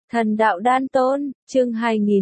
Thần đạo đan tôn, chương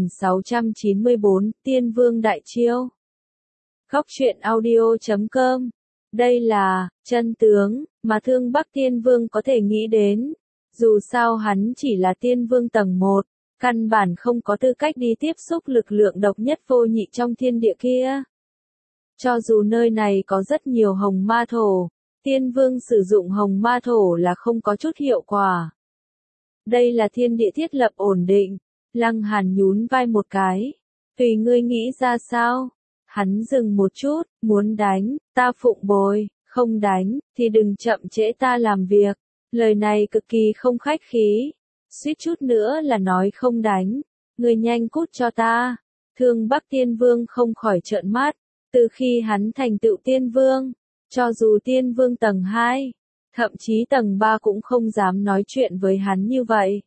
2694, Tiên Vương Đại Chiêu. Góc truyện audio.com. Đây là chân tướng mà Thương Bắc Tiên Vương có thể nghĩ đến. Dù sao hắn chỉ là Tiên Vương tầng 1, căn bản không có tư cách đi tiếp xúc lực lượng độc nhất vô nhị trong thiên địa kia. Cho dù nơi này có rất nhiều hồng ma thổ, Tiên Vương sử dụng hồng ma thổ là không có chút hiệu quả. Đây là thiên địa thiết lập ổn định. Lăng Hàn nhún vai một cái. Tùy ngươi nghĩ ra sao? Hắn dừng một chút, muốn đánh, ta phụng bồi, không đánh, thì đừng chậm trễ ta làm việc. Lời này cực kỳ không khách khí. Suýt chút nữa là nói không đánh. Ngươi nhanh cút cho ta. Thương Bắc Tiên Vương không khỏi trợn mắt. Từ khi hắn thành tựu Tiên Vương, cho dù Tiên Vương tầng 2, thậm chí tầng 3 cũng không dám nói chuyện với hắn như vậy.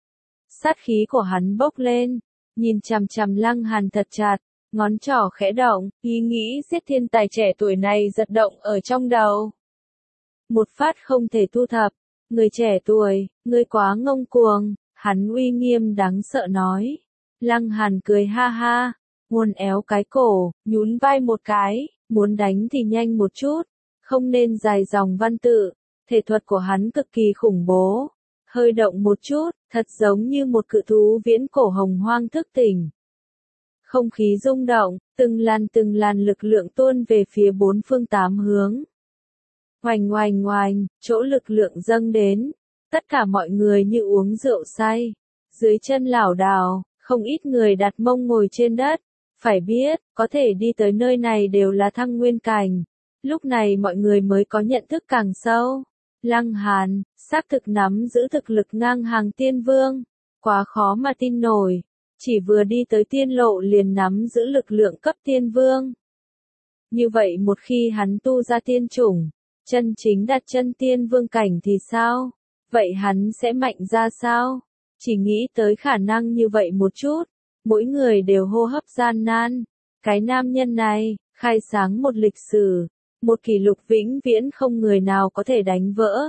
Sát khí của hắn bốc lên, nhìn chằm chằm Lăng Hàn thật chặt, ngón trỏ khẽ động, ý nghĩ giết thiên tài trẻ tuổi này giật động ở trong đầu. Một phát không thể thu thập, người trẻ tuổi, ngươi quá ngông cuồng, hắn uy nghiêm đáng sợ nói. Lăng Hàn cười ha ha, uốn éo cái cổ, nhún vai một cái, muốn đánh thì nhanh một chút, không nên dài dòng văn tự. Thể thuật của hắn cực kỳ khủng bố, hơi động một chút, thật giống như một cự thú viễn cổ hồng hoang thức tỉnh. Không khí rung động, từng làn lực lượng tuôn về phía bốn phương tám hướng. Oành oành oành, chỗ lực lượng dâng đến, tất cả mọi người như uống rượu say. Dưới chân lảo đảo, không ít người đặt mông ngồi trên đất. Phải biết, có thể đi tới nơi này đều là thăng nguyên cảnh. Lúc này mọi người mới có nhận thức càng sâu. Lăng Hàn, xác thực nắm giữ thực lực ngang hàng Tiên Vương, quá khó mà tin nổi, chỉ vừa đi tới tiên lộ liền nắm giữ lực lượng cấp Tiên Vương. Như vậy một khi hắn tu ra tiên chủng, chân chính đặt chân Tiên Vương cảnh thì sao? Vậy hắn sẽ mạnh ra sao? Chỉ nghĩ tới khả năng như vậy một chút, mỗi người đều hô hấp gian nan. Cái nam nhân này, khai sáng một lịch sử. Một kỷ lục vĩnh viễn không người nào có thể đánh vỡ.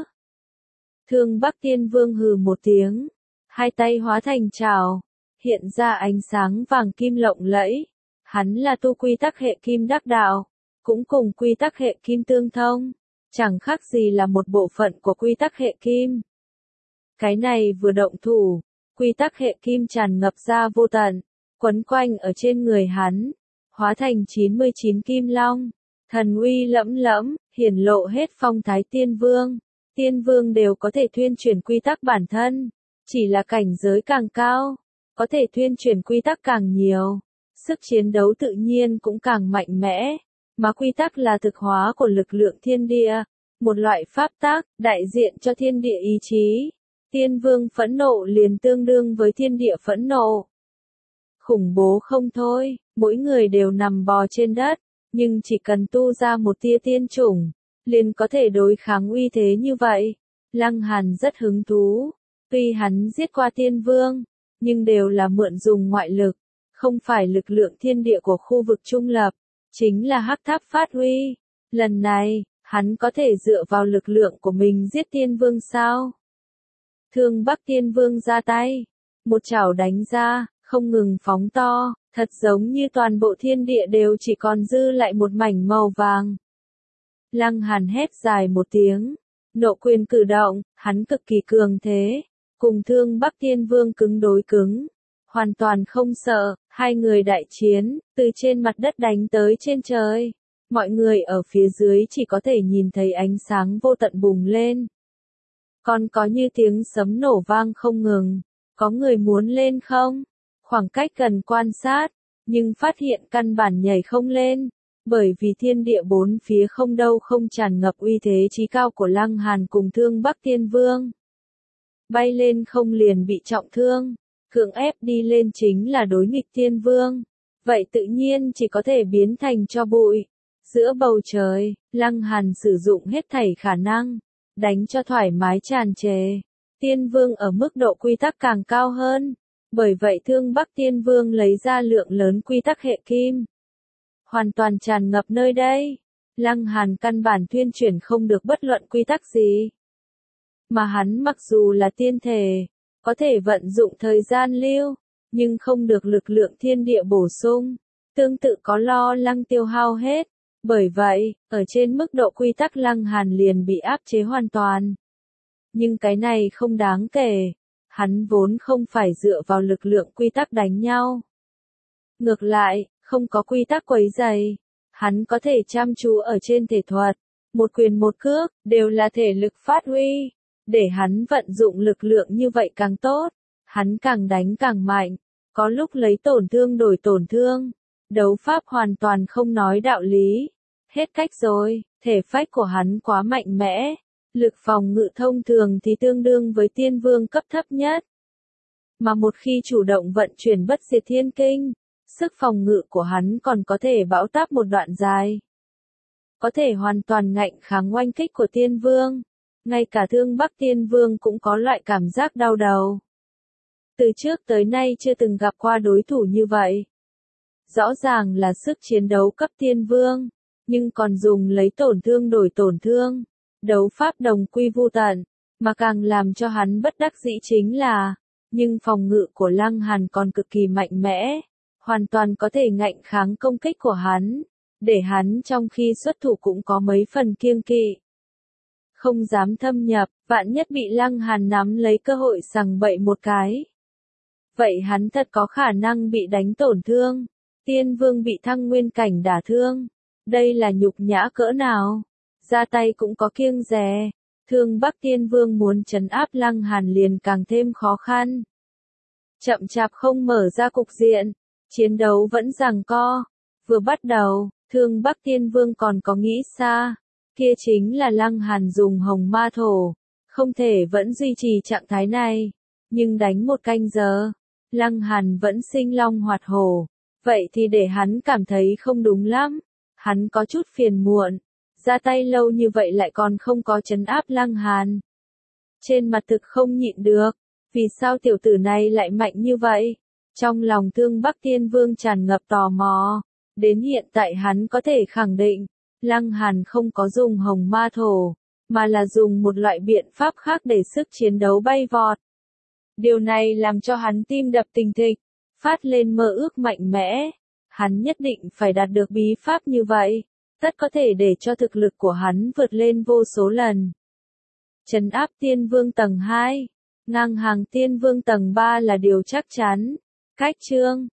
Thương Bắc Tiên Vương hừ một tiếng, hai tay hóa thành trảo, hiện ra ánh sáng vàng kim lộng lẫy. Hắn là tu quy tắc hệ kim đắc đạo, cũng cùng quy tắc hệ kim tương thông, chẳng khác gì là một bộ phận của quy tắc hệ kim. Cái này vừa động thủ, quy tắc hệ kim tràn ngập ra vô tận, quấn quanh ở trên người hắn, hóa thành 99 kim long. Thần uy lẫm lẫm, hiển lộ hết phong thái Tiên Vương. Tiên Vương đều có thể thuyên chuyển quy tắc bản thân. Chỉ là cảnh giới càng cao, có thể thuyên chuyển quy tắc càng nhiều. Sức chiến đấu tự nhiên cũng càng mạnh mẽ. Mà quy tắc là thực hóa của lực lượng thiên địa. Một loại pháp tắc, đại diện cho thiên địa ý chí. Tiên Vương phẫn nộ liền tương đương với thiên địa phẫn nộ. Khủng bố không thôi, mỗi người đều nằm bò trên đất. Nhưng chỉ cần tu ra một tia tiên chủng, liền có thể đối kháng uy thế như vậy. Lăng Hàn rất hứng thú. Tuy hắn giết qua Tiên Vương, nhưng đều là mượn dùng ngoại lực, không phải lực lượng thiên địa của khu vực trung lập, chính là hắc tháp phát huy. Lần này, hắn có thể dựa vào lực lượng của mình giết Tiên Vương sao? Thương Bắc Tiên Vương ra tay, một chảo đánh ra, không ngừng phóng to. Thật giống như toàn bộ thiên địa đều chỉ còn dư lại một mảnh màu vàng. Lăng Hàn hét dài một tiếng, nộ quyền cử động, hắn cực kỳ cường thế, cùng Thương Bắc Tiên Vương cứng đối cứng, hoàn toàn không sợ, hai người đại chiến, từ trên mặt đất đánh tới trên trời. Mọi người ở phía dưới chỉ có thể nhìn thấy ánh sáng vô tận bùng lên. Còn có như tiếng sấm nổ vang không ngừng, có người muốn lên không? Khoảng cách gần quan sát, nhưng phát hiện căn bản nhảy không lên, bởi vì thiên địa bốn phía không đâu không tràn ngập uy thế chí cao của Lăng Hàn cùng Thương Bắc Tiên Vương. Bay lên không liền bị trọng thương, cưỡng ép đi lên chính là đối nghịch Tiên Vương, vậy tự nhiên chỉ có thể biến thành tro bụi. Giữa bầu trời, Lăng Hàn sử dụng hết thảy khả năng, đánh cho thoải mái tràn trề. Tiên Vương ở mức độ quy tắc càng cao hơn. Bởi vậy Thương Bắc Tiên Vương lấy ra lượng lớn quy tắc hệ kim. Hoàn toàn tràn ngập nơi đây. Lăng Hàn căn bản thuyên chuyển không được bất luận quy tắc gì. Mà hắn mặc dù là tiên thể, có thể vận dụng thời gian lưu, nhưng không được lực lượng thiên địa bổ sung, tương tự có lo lắng tiêu hao hết. Bởi vậy, ở trên mức độ quy tắc Lăng Hàn liền bị áp chế hoàn toàn. Nhưng cái này không đáng kể, hắn vốn không phải dựa vào lực lượng quy tắc đánh nhau. Ngược lại, không có quy tắc quấy rầy, hắn có thể chăm chú ở trên thể thuật, một quyền một cước, đều là thể lực phát huy, để hắn vận dụng lực lượng như vậy càng tốt, hắn càng đánh càng mạnh, có lúc lấy tổn thương đổi tổn thương, đấu pháp hoàn toàn không nói đạo lý, hết cách rồi, thể phách của hắn quá mạnh mẽ, lực phòng ngự thông thường thì tương đương với tiên vương cấp thấp nhất. Mà một khi chủ động vận chuyển bất diệt thiên kinh, sức phòng ngự của hắn còn có thể bão táp một đoạn dài. Có thể hoàn toàn ngạnh kháng oanh kích của tiên vương. Ngay cả Thương Bắc tiên vương cũng có loại cảm giác đau đầu. Từ trước tới nay chưa từng gặp qua đối thủ như vậy. Rõ ràng là sức chiến đấu cấp tiên vương, nhưng còn dùng lấy tổn thương đổi tổn thương. Đấu pháp đồng quy vu tận, mà càng làm cho hắn bất đắc dĩ chính là, nhưng phòng ngự của Lăng Hàn còn cực kỳ mạnh mẽ, hoàn toàn có thể ngạnh kháng công kích của hắn, để hắn trong khi xuất thủ cũng có mấy phần kiêng kỵ. Không dám thâm nhập, vạn nhất bị Lăng Hàn nắm lấy cơ hội sằng bậy một cái. Vậy hắn thật có khả năng bị đánh tổn thương, tiên vương bị thăng nguyên cảnh đả thương. Đây là nhục nhã cỡ nào? Ra tay cũng có kiêng dè. Thương Bắc tiên vương muốn trấn áp Lăng Hàn liền càng thêm khó khăn. Chậm chạp không mở ra cục diện, chiến đấu vẫn giằng co. Vừa bắt đầu, Thương Bắc tiên vương còn có nghĩ xa, kia chính là Lăng Hàn dùng hồng ma thổ, không thể vẫn duy trì trạng thái này. Nhưng đánh một canh giờ, Lăng Hàn vẫn sinh long hoạt hổ, vậy thì để hắn cảm thấy không đúng lắm. Hắn có chút phiền muộn, ra tay lâu như vậy lại còn không có trấn áp Lăng Hàn. Trên mặt thực không nhịn được, vì sao tiểu tử này lại mạnh như vậy? Trong lòng Thương Bắc tiên vương tràn ngập tò mò, đến hiện tại hắn có thể khẳng định, Lăng Hàn không có dùng hồng ma thổ, mà là dùng một loại biện pháp khác để sức chiến đấu bay vọt. Điều này làm cho hắn tim đập thình thịch, phát lên mơ ước mạnh mẽ. Hắn nhất định phải đạt được bí pháp như vậy, tất có thể để cho thực lực của hắn vượt lên vô số lần. Trấn áp tiên vương tầng 2, ngang hàng tiên vương tầng 3 là điều chắc chắn. Cách chương